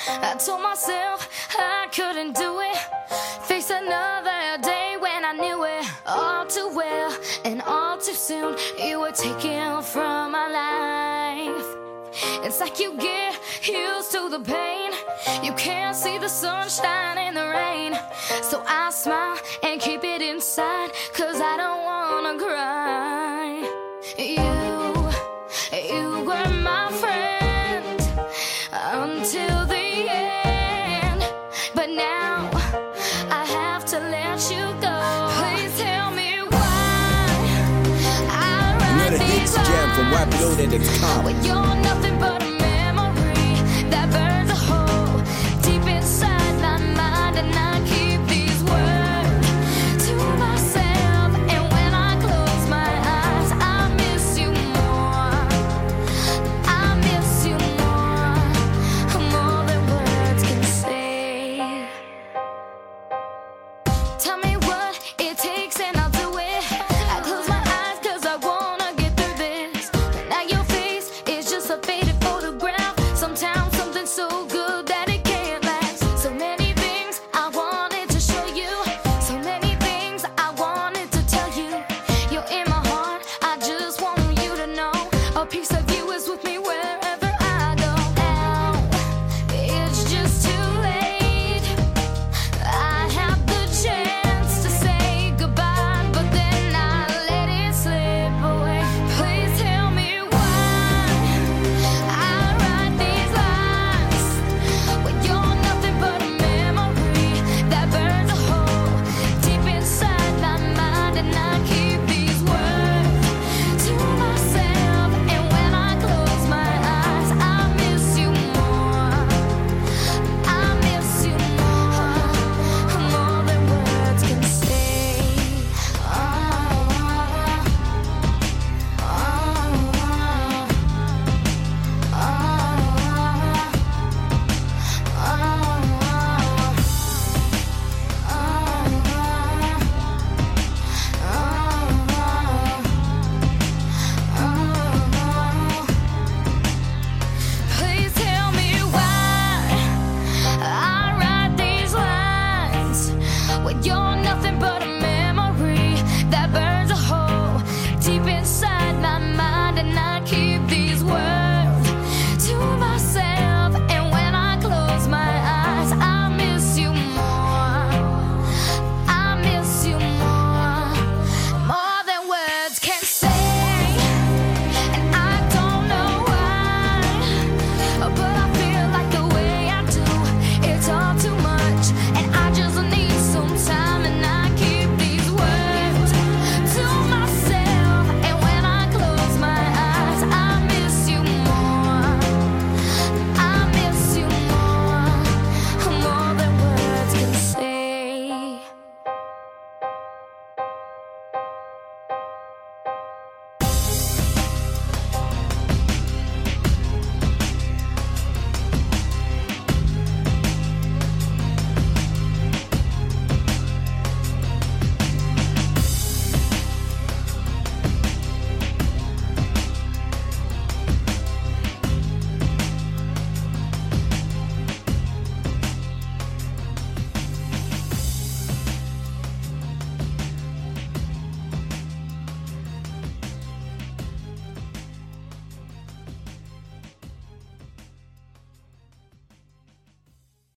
I told myself I couldn't do it. Face another day when I knew it all too well and all too soon. You were taken from my life. It's like you get used to the pain. You can't see the sunshine in the rain. So I smile and keep it inside, 'cause I don't wanna cry. You were my friend until the end, but now I have to let you go. Please tell me why I write these lines when you're nothing but a memory that burns a hole deep inside my mind, and I keep these words to myself. And when I close my eyes, I miss you more. I miss you more than words can say. Tell me what it takes and I'll do it. I close my eyes 'cause I wanna get through this. But now your face is just a faded photograph. Sometimes something so good that it can't last. So many things I wanted to show you, so many things I wanted to tell you. You're in my heart, I just want you to know. A piece of you is with me wherever I go. Now it's just too late. I have the chance to say goodbye, but then I let it slip away. Please tell me why I write these lines when you're nothing but a memory that burns a hole deep inside my mind, and I keep these words to myself. And when I close my eyes, I miss you more. I miss you more than words can say. Please tell me why I write these lines when you're nothing but a memory that burns a hole deep inside my mind, and I keep